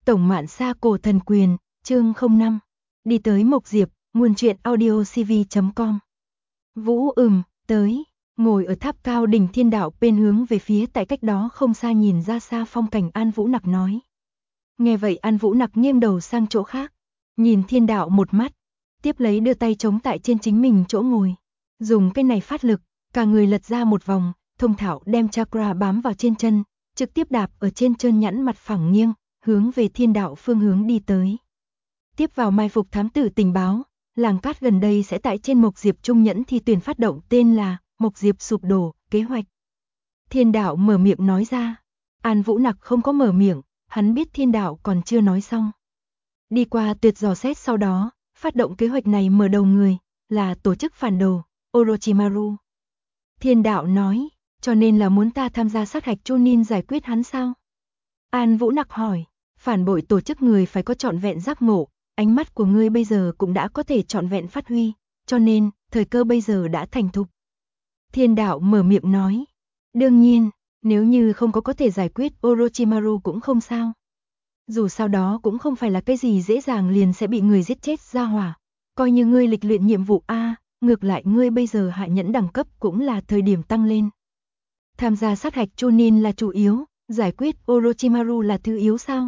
Tổng Mạn Sa Cổ Thần Quyền, chương 05. Đi tới Mộc Diệp, nguồn truyện audio cv.com. Vũ tới, ngồi ở tháp cao đỉnh Thiên Đạo bên hướng về phía tại cách đó không xa nhìn ra xa phong cảnh. An Vũ Nặc nói. Nghe vậy An Vũ Nặc nghiêng đầu sang chỗ khác, nhìn Thiên Đạo một mắt, tiếp lấy đưa tay chống tại trên chính mình chỗ ngồi, dùng cái này phát lực, cả người lật ra một vòng, thông thạo đem chakra bám vào trên chân, trực tiếp đạp ở trên trơn nhẵn mặt phẳng nghiêng, hướng về Thiên Đạo phương hướng đi tới. Tiếp vào mai phục thám tử tình báo, làng cát gần đây sẽ tại trên Mộc Diệp Trung Nhẫn thi tuyển phát động tên là Mộc Diệp sụp đổ kế hoạch. Thiên Đạo mở miệng nói ra. An Vũ Nặc không có mở miệng, hắn biết Thiên Đạo còn chưa nói xong. Đi qua tuyệt dò xét sau đó, phát động kế hoạch này mở đầu người là tổ chức phản đồ Orochimaru. Thiên Đạo nói, cho nên là muốn ta tham gia sát hạch Chunin giải quyết hắn sao? An Vũ Nặc hỏi, phản bội tổ chức người phải có trọn vẹn giác ngộ, ánh mắt của ngươi bây giờ cũng đã có thể trọn vẹn phát huy, cho nên, thời cơ bây giờ đã thành thục. Thiên Đạo mở miệng nói, đương nhiên, nếu như không có thể giải quyết Orochimaru cũng không sao. Dù sao đó cũng không phải là cái gì dễ dàng liền sẽ bị người giết chết ra hỏa. Coi như ngươi lịch luyện nhiệm vụ A, ngược lại ngươi bây giờ hạ nhẫn đẳng cấp cũng là thời điểm tăng lên. Tham gia sát hạch Chunin là chủ yếu, giải quyết Orochimaru là thứ yếu sao?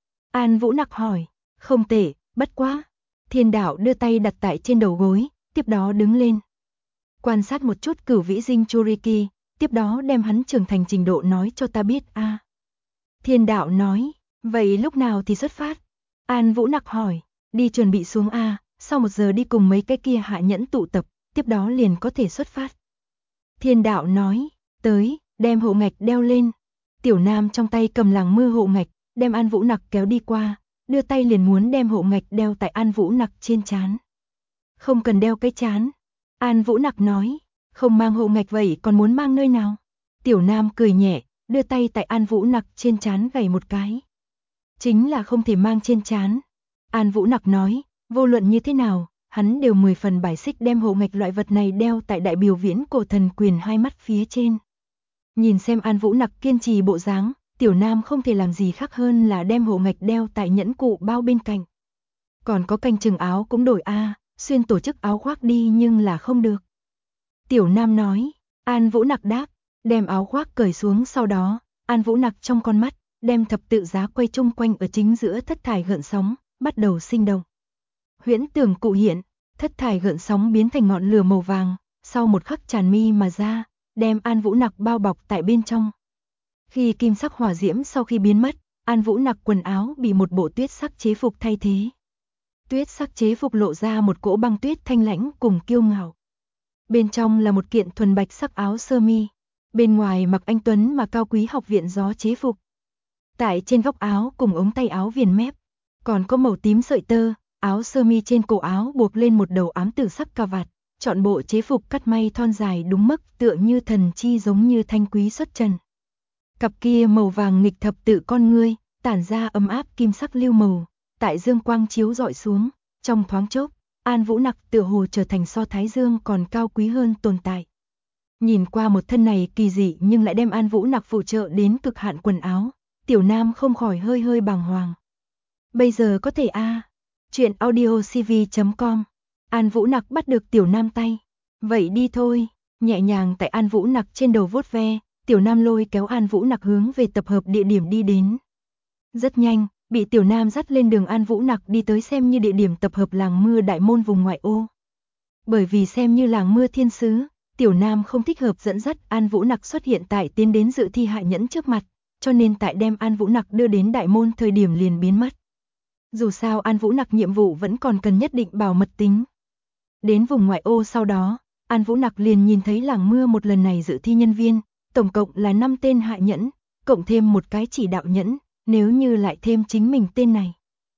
An Vũ Nặc hỏi, không tệ, bất quá. Thiên Đạo đưa tay đặt tại trên đầu gối, tiếp đó đứng lên. Quan sát một chút Cửu Vĩ Jinchuriki, tiếp đó đem hắn trưởng thành trình độ nói cho ta biết a. Thiên Đạo nói, vậy lúc nào thì xuất phát? An Vũ Nặc hỏi, đi chuẩn bị xuống a, sau 1 giờ đi cùng mấy cái kia hạ nhẫn tụ tập, tiếp đó liền có thể xuất phát. Thiên Đạo nói, tới, đem hộ ngạch đeo lên. Tiểu Nam trong tay cầm làng mưa hộ ngạch, đem An Vũ Nặc kéo đi qua, đưa tay liền muốn đem hộ ngạch đeo tại An Vũ Nặc trên trán. Không cần đeo cái trán. An Vũ Nặc nói, không mang hộ ngạch vậy còn muốn mang nơi nào? Tiểu Nam cười nhẹ, đưa tay tại An Vũ Nặc trên trán gảy một cái. Chính là không thể mang trên trán. An Vũ Nặc nói, vô luận như thế nào, hắn đều 10 phần bài xích đem hộ ngạch loại vật này đeo tại đại biểu viễn cổ thần quyền 2 mắt phía trên. Nhìn xem An Vũ Nặc kiên trì bộ dáng, Tiểu Nam không thể làm gì khác hơn là đem hộ ngạch đeo tại nhẫn cụ bao bên cạnh. Còn có canh chừng áo cũng đổi a, xuyên tổ chức áo khoác đi nhưng là không được. Tiểu Nam nói, An Vũ Nặc đáp, đem áo khoác cởi xuống sau đó, An Vũ Nặc trong con mắt, đem thập tự giá quay chung quanh ở chính giữa thất thải gợn sóng, bắt đầu sinh động. Huyễn tưởng cụ hiện, thất thải gợn sóng biến thành ngọn lửa màu vàng, sau một khắc tràn mi mà ra, đem An Vũ Nặc bao bọc tại bên trong. Khi kim sắc hỏa diễm sau khi biến mất, An Vũ Nặc quần áo bị một bộ tuyết sắc chế phục thay thế. Tuyết sắc chế phục lộ ra một cỗ băng tuyết thanh lãnh cùng kiêu ngạo. Bên trong là một kiện thuần bạch sắc áo sơ mi, bên ngoài mặc anh tuấn mà cao quý học viện gió chế phục. Tại trên góc áo cùng ống tay áo viền mép, còn có màu tím sợi tơ, áo sơ mi trên cổ áo buộc lên một đầu ám tử sắc cà vạt, chọn bộ chế phục cắt may thon dài đúng mức tựa như thần chi giống như thanh quý xuất trần. Cặp kia màu vàng nghịch thập tự con ngươi, tản ra ấm áp kim sắc lưu màu, tại dương quang chiếu rọi xuống, trong thoáng chốc, An Vũ Nặc tựa hồ trở thành so thái dương còn cao quý hơn tồn tại. Nhìn qua một thân này kỳ dị nhưng lại đem An Vũ Nặc phụ trợ đến cực hạn quần áo, Tiểu Nam không khỏi hơi hơi bàng hoàng. Bây giờ có thể a. Chuyện audio cv.com. An Vũ Nặc bắt được Tiểu Nam tay. Vậy đi thôi, nhẹ nhàng tại An Vũ Nặc trên đầu vuốt ve, Tiểu Nam lôi kéo An Vũ Nặc hướng về tập hợp địa điểm đi đến. Rất nhanh, bị Tiểu Nam dắt lên đường An Vũ Nặc đi tới xem như địa điểm tập hợp làng mưa đại môn vùng ngoại ô. Bởi vì xem như làng mưa thiên sứ, Tiểu Nam không thích hợp dẫn dắt An Vũ Nặc xuất hiện tại tiến đến dự thi hạ nhẫn trước mặt, cho nên tại đem An Vũ Nặc đưa đến đại môn thời điểm liền biến mất. Dù sao An Vũ Nặc nhiệm vụ vẫn còn cần nhất định bảo mật tính. Đến vùng ngoại ô sau đó, An Vũ Nặc liền nhìn thấy làng mưa một lần này dự thi nhân viên, tổng cộng là 5 tên hạ nhẫn, cộng thêm một cái chỉ đạo nhẫn, nếu như lại thêm chính mình tên này.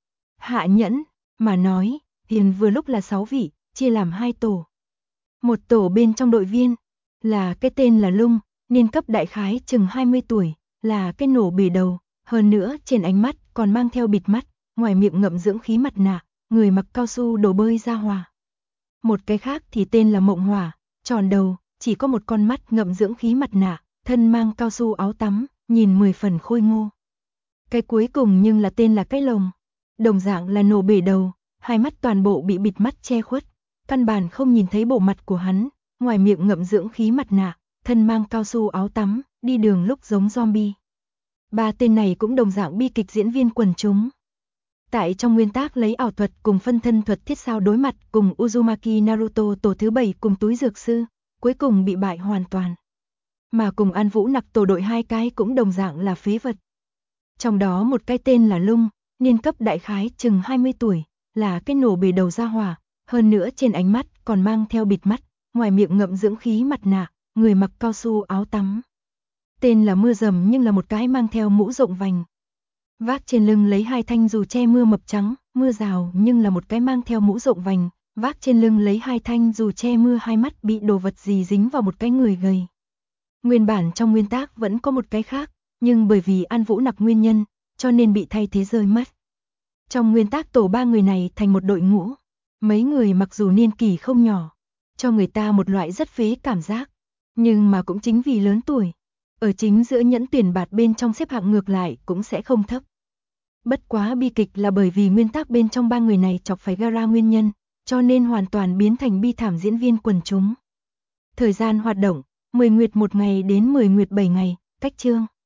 Hạ nhẫn, mà nói, hiện vừa lúc là 6 vị, chia làm 2 tổ. Một tổ bên trong đội viên, là cái tên là Lung, niên cấp đại khái chừng 20 tuổi, là cái nổ bể đầu, hơn nữa trên ánh mắt còn mang theo bịt mắt, ngoài miệng ngậm dưỡng khí mặt nạ, người mặc cao su đồ bơi ra hòa. Một cái khác thì tên là Mộng Hỏa, tròn đầu, chỉ có một con mắt ngậm dưỡng khí mặt nạ, thân mang cao su áo tắm, nhìn 10 phần khôi ngô. Cái cuối cùng nhưng là tên là cái lồng. Đồng dạng là nổ bể đầu, hai mắt toàn bộ bị bịt mắt che khuất, căn bản không nhìn thấy bộ mặt của hắn, ngoài miệng ngậm dưỡng khí mặt nạ, thân mang cao su áo tắm, đi đường lúc giống zombie. Ba tên này cũng đồng dạng bi kịch diễn viên quần chúng. Tại trong nguyên tác lấy ảo thuật cùng phân thân thuật thiết sao đối mặt cùng Uzumaki Naruto tổ thứ 7 cùng túi dược sư, cuối cùng bị bại hoàn toàn. Mà cùng An Vũ Nặc tổ đội hai cái cũng đồng dạng là phế vật. Trong đó một cái tên là Lung, niên cấp đại khái chừng 20 tuổi, là cái nổ bể đầu ra hỏa, hơn nữa trên ánh mắt còn mang theo bịt mắt, ngoài miệng ngậm dưỡng khí mặt nạ, người mặc cao su áo tắm. Tên là Mưa Rầm nhưng là một cái mang theo mũ rộng vành. Vác trên lưng lấy hai thanh dù che mưa mập trắng, Mưa Rào nhưng là một cái mang theo mũ rộng vành, vác trên lưng lấy hai thanh dù che mưa, hai mắt bị đồ vật gì dính vào một cái người gầy. Nguyên bản trong nguyên tác vẫn có một cái khác, nhưng bởi vì An Vũ Nặc nguyên nhân, cho nên bị thay thế rơi mất. Trong nguyên tác tổ ba người này thành một đội ngũ, mấy người mặc dù niên kỷ không nhỏ, cho người ta một loại rất phế cảm giác, nhưng mà cũng chính vì lớn tuổi, ở chính giữa nhẫn tuyển bạt bên trong xếp hạng ngược lại cũng sẽ không thấp. Bất quá bi kịch là bởi vì nguyên tác bên trong ba người này chọc phải Gaara nguyên nhân, cho nên hoàn toàn biến thành bi thảm diễn viên quần chúng. Thời gian hoạt động, 10 nguyệt 1 ngày đến 10 nguyệt 7 ngày, cách chương.